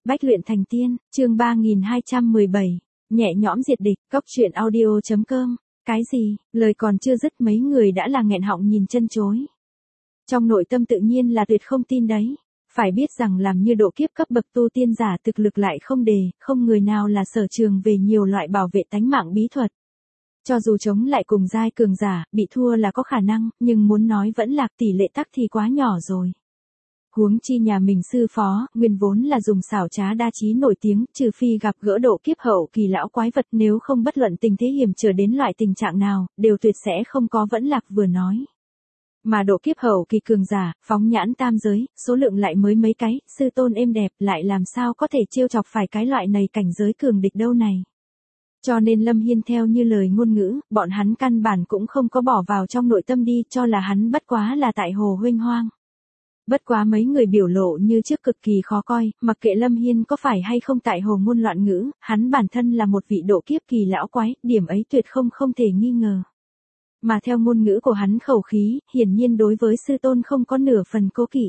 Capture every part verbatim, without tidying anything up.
Bách luyện thành tiên, chương ba nghìn hai trăm mười bảy, nhẹ nhõm diệt địch, cốc truyện audio chấm com. Cái gì, lời còn chưa dứt mấy người đã là nghẹn họng nhìn chân chối. Trong nội tâm tự nhiên là tuyệt không tin đấy. Phải biết rằng làm như độ kiếp cấp bậc tu tiên giả thực lực lại không đề, không người nào là sở trường về nhiều loại bảo vệ tánh mạng bí thuật. Cho dù chống lại cùng giai cường giả, bị thua là có khả năng, nhưng muốn nói vẫn lạc tỷ lệ tắc thì quá nhỏ rồi. Huống chi nhà mình sư phó, nguyên vốn là dùng xảo trá đa trí nổi tiếng, trừ phi gặp gỡ độ kiếp hậu kỳ lão quái vật, nếu không bất luận tình thế hiểm trở đến loại tình trạng nào, đều tuyệt sẽ không có vẫn lạc vừa nói. Mà độ kiếp hậu kỳ cường giả, phóng nhãn tam giới, số lượng lại mới mấy cái, sư tôn êm đẹp, lại làm sao có thể trêu chọc phải cái loại này cảnh giới cường địch đâu này. Cho nên Lâm Hiên theo như lời ngôn ngữ, bọn hắn căn bản cũng không có bỏ vào trong nội tâm đi, cho là hắn bất quá là tại hồ huynh hoang. Bất quá mấy người biểu lộ như trước cực kỳ khó coi, mặc kệ Lâm Hiên có phải hay không tại hồ ngôn loạn ngữ, hắn bản thân là một vị độ kiếp kỳ lão quái, điểm ấy tuyệt không không thể nghi ngờ. Mà theo ngôn ngữ của hắn khẩu khí, hiển nhiên đối với sư tôn không có nửa phần cố kỵ.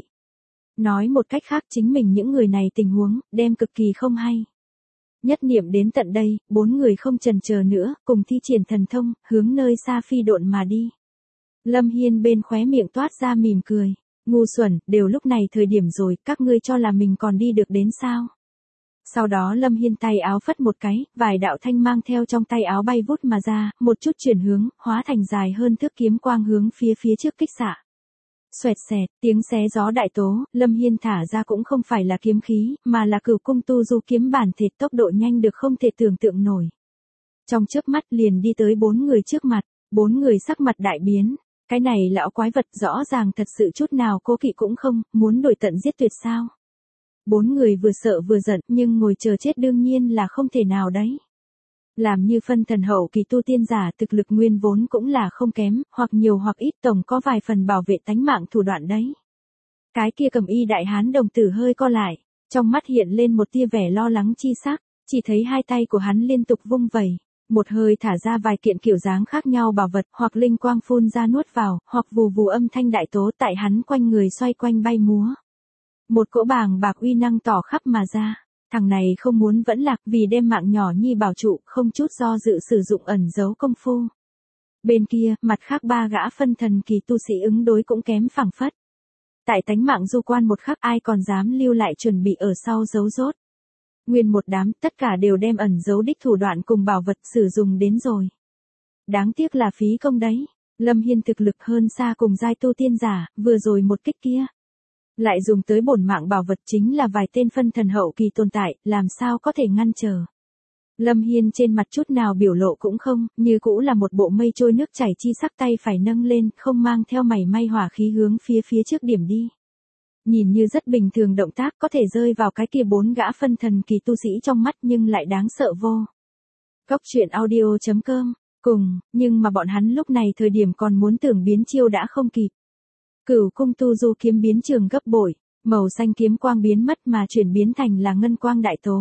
Nói một cách khác chính mình những người này tình huống, đem cực kỳ không hay. Nhất niệm đến tận đây, bốn người không chần chờ nữa, cùng thi triển thần thông, hướng nơi xa phi độn mà đi. Lâm Hiên bên khóe miệng toát ra mỉm cười. Ngu xuẩn, đều lúc này thời điểm rồi, các ngươi cho là mình còn đi được đến sao? Sau đó Lâm Hiên tay áo phất một cái, vài đạo thanh mang theo trong tay áo bay vút mà ra, một chút chuyển hướng, hóa thành dài hơn thước kiếm quang hướng phía phía trước kích xạ. Xoẹt xẹt, tiếng xé gió đại tố, Lâm Hiên thả ra cũng không phải là kiếm khí, mà là cửu cung tu du kiếm bản thể, tốc độ nhanh được không thể tưởng tượng nổi. Trong chớp mắt liền đi tới bốn người trước mặt, bốn người sắc mặt đại biến. Cái này lão quái vật rõ ràng thật sự chút nào cố kỵ cũng không, muốn đuổi tận giết tuyệt sao. Bốn người vừa sợ vừa giận, nhưng ngồi chờ chết đương nhiên là không thể nào đấy. Làm như phân thần hậu kỳ tu tiên giả, thực lực nguyên vốn cũng là không kém, hoặc nhiều hoặc ít tổng có vài phần bảo vệ tánh mạng thủ đoạn đấy. Cái kia cầm y đại hán đồng tử hơi co lại, trong mắt hiện lên một tia vẻ lo lắng chi sắc, chỉ thấy hai tay của hắn liên tục vung vẩy. Một hơi thả ra vài kiện kiểu dáng khác nhau bảo vật, hoặc linh quang phun ra nuốt vào, hoặc vù vù âm thanh đại tố tại hắn quanh người xoay quanh bay múa. Một cỗ bàng bạc uy năng tỏ khắp mà ra, thằng này không muốn vẫn lạc vì đem mạng nhỏ nhi bảo trụ, không chút do dự sử dụng ẩn giấu công phu. Bên kia, mặt khác ba gã phân thần kỳ tu sĩ ứng đối cũng kém phảng phất. Tại tánh mạng du quan một khắc ai còn dám lưu lại chuẩn bị ở sau giấu rốt. Nguyên một đám, tất cả đều đem ẩn giấu đích thủ đoạn cùng bảo vật sử dụng đến rồi. Đáng tiếc là phí công đấy. Lâm Hiên thực lực hơn xa cùng giai tu tiên giả, vừa rồi một kích kia. Lại dùng tới bổn mạng bảo vật chính là vài tên phân thần hậu kỳ tồn tại, làm sao có thể ngăn trở. Lâm Hiên trên mặt chút nào biểu lộ cũng không, như cũ là một bộ mây trôi nước chảy chi sắc, tay phải nâng lên, không mang theo mảy may hỏa khí hướng phía phía trước điểm đi. Nhìn như rất bình thường động tác có thể rơi vào cái kia bốn gã phân thần kỳ tu sĩ trong mắt nhưng lại đáng sợ vô. Cốc truyện audio chấm com, cùng, nhưng mà bọn hắn lúc này thời điểm còn muốn tưởng biến chiêu đã không kịp. Cửu cung tu du kiếm biến trường gấp bội, màu xanh kiếm quang biến mất mà chuyển biến thành là ngân quang đại tố.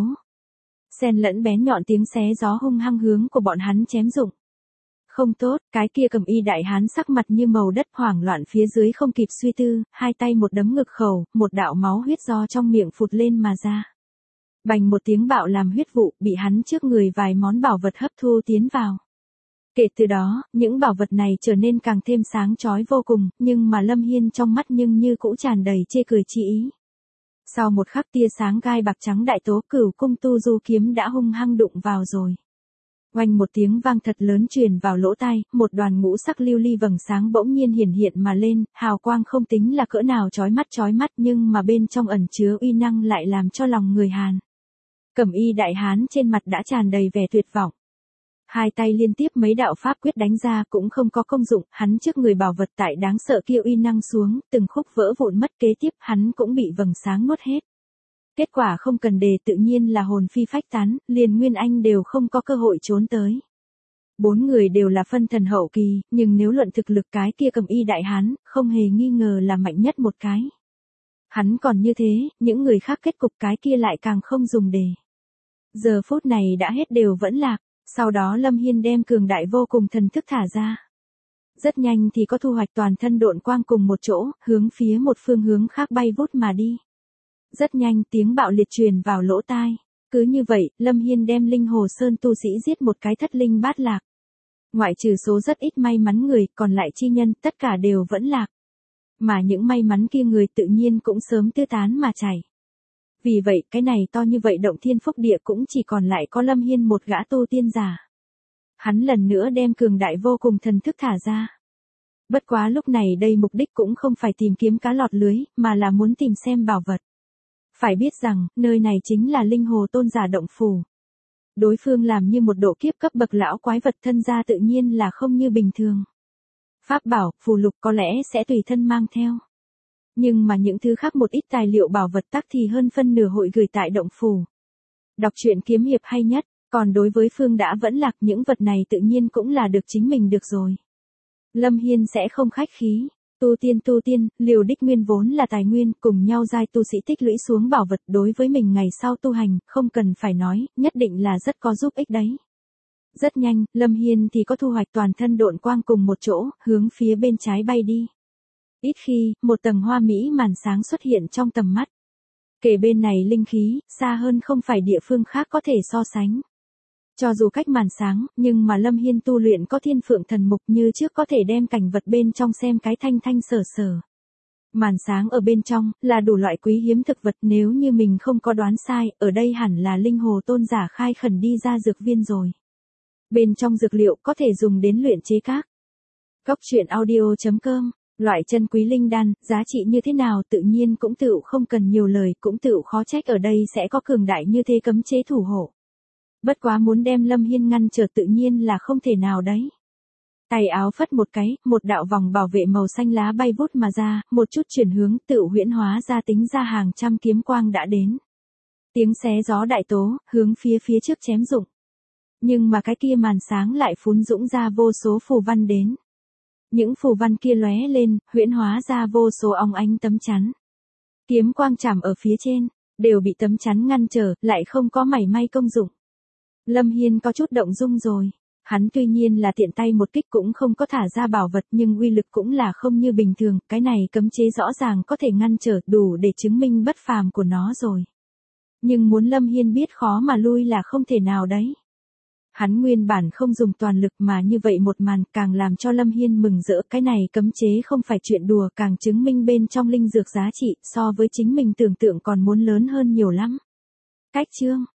Xen lẫn bén nhọn tiếng xé gió hung hăng hướng của bọn hắn chém dụng. Không tốt, cái kia cầm y đại hán sắc mặt như màu đất hoảng loạn phía dưới không kịp suy tư, hai tay một đấm ngực khẩu, một đạo máu huyết do trong miệng phụt lên mà ra. Bành một tiếng bạo làm huyết vụ, bị hắn trước người vài món bảo vật hấp thu tiến vào. Kể từ đó, những bảo vật này trở nên càng thêm sáng chói vô cùng, nhưng mà Lâm Hiên trong mắt nhưng như cũ tràn đầy chê cười chi ý. Sau một khắc tia sáng gai bạc trắng đại tố, cửu cung tu du kiếm đã hung hăng đụng vào rồi. Oanh một tiếng vang thật lớn truyền vào lỗ tai, một đoàn ngũ sắc lưu ly vầng sáng bỗng nhiên hiển hiện mà lên, hào quang không tính là cỡ nào chói mắt chói mắt nhưng mà bên trong ẩn chứa uy năng lại làm cho lòng người Hàn. Cẩm y đại hán trên mặt đã tràn đầy vẻ tuyệt vọng. Hai tay liên tiếp mấy đạo pháp quyết đánh ra cũng không có công dụng, hắn trước người bảo vật tại đáng sợ kia uy năng xuống, từng khúc vỡ vụn mất, kế tiếp hắn cũng bị vầng sáng nuốt hết. Kết quả không cần đề tự nhiên là hồn phi phách tán, liền Nguyên Anh đều không có cơ hội trốn tới. Bốn người đều là phân thần hậu kỳ, nhưng nếu luận thực lực cái kia cầm y đại hán, không hề nghi ngờ là mạnh nhất một cái. Hắn còn như thế, những người khác kết cục cái kia lại càng không dùng đề. Giờ phút này đã hết đều vẫn lạc, sau đó Lâm Hiên đem cường đại vô cùng thần thức thả ra. Rất nhanh thì có thu hoạch toàn thân độn quang cùng một chỗ, hướng phía một phương hướng khác bay vút mà đi. Rất nhanh tiếng bạo liệt truyền vào lỗ tai. Cứ như vậy, Lâm Hiên đem Linh Hồ Sơn tu sĩ giết một cái thất linh bát lạc. Ngoại trừ số rất ít may mắn người, còn lại chi nhân, tất cả đều vẫn lạc. Mà những may mắn kia người tự nhiên cũng sớm tiêu tán mà chảy. Vì vậy, cái này to như vậy động thiên phúc địa cũng chỉ còn lại có Lâm Hiên một gã tu tiên giả. Hắn lần nữa đem cường đại vô cùng thần thức thả ra. Bất quá lúc này đây mục đích cũng không phải tìm kiếm cá lọt lưới, mà là muốn tìm xem bảo vật. Phải biết rằng, nơi này chính là Linh Hồ Tôn giả động phủ. Đối phương làm như một độ kiếp cấp bậc lão quái vật thân ra tự nhiên là không như bình thường. Pháp bảo, phù lục có lẽ sẽ tùy thân mang theo. Nhưng mà những thứ khác một ít tài liệu bảo vật tắc thì hơn phân nửa hội gửi tại động phủ. Đọc truyện kiếm hiệp hay nhất, còn đối với phương đã vẫn lạc những vật này tự nhiên cũng là được chính mình được rồi. Lâm Hiên sẽ không khách khí. Tu tiên tu tiên, liều đích nguyên vốn là tài nguyên, cùng nhau giai tu sĩ tích lũy xuống bảo vật đối với mình ngày sau tu hành, không cần phải nói, nhất định là rất có giúp ích đấy. Rất nhanh, Lâm Hiên thì có thu hoạch toàn thân độn quang cùng một chỗ, hướng phía bên trái bay đi. Ít khi, một tầng hoa mỹ màn sáng xuất hiện trong tầm mắt. Kể bên này linh khí, xa hơn không phải địa phương khác có thể so sánh. Cho dù cách màn sáng, nhưng mà Lâm Hiên tu luyện có thiên phượng thần mục như trước có thể đem cảnh vật bên trong xem cái thanh thanh sở sở. Màn sáng ở bên trong, là đủ loại quý hiếm thực vật, nếu như mình không có đoán sai, ở đây hẳn là Linh Hồ Tôn giả khai khẩn đi ra dược viên rồi. Bên trong dược liệu có thể dùng đến luyện chế các. Cốc truyện audio chấm com, loại chân quý linh đan, giá trị như thế nào tự nhiên cũng tự không cần nhiều lời, cũng tự khó trách ở đây sẽ có cường đại như thế cấm chế thủ hộ. Bất quá muốn đem Lâm Hiên ngăn trở tự nhiên là không thể nào đấy. Tay áo phất một cái, một đạo vòng bảo vệ màu xanh lá bay vút mà ra, một chút chuyển hướng tự huyễn hóa ra tính ra hàng trăm kiếm quang đã đến. Tiếng xé gió đại tố, hướng phía phía trước chém rụng. Nhưng mà cái kia màn sáng lại phún dũng ra vô số phù văn đến. Những phù văn kia lóe lên, huyễn hóa ra vô số óng ánh tấm chắn. Kiếm quang chạm ở phía trên, đều bị tấm chắn ngăn trở, lại không có mảy may công dụng. Lâm Hiên có chút động dung rồi. Hắn tuy nhiên là tiện tay một kích cũng không có thả ra bảo vật nhưng uy lực cũng là không như bình thường, cái này cấm chế rõ ràng có thể ngăn trở đủ để chứng minh bất phàm của nó rồi. Nhưng muốn Lâm Hiên biết khó mà lui là không thể nào đấy. Hắn nguyên bản không dùng toàn lực mà như vậy một màn càng làm cho Lâm Hiên mừng rỡ, cái này cấm chế không phải chuyện đùa, càng chứng minh bên trong linh dược giá trị so với chính mình tưởng tượng còn muốn lớn hơn nhiều lắm. Cách chương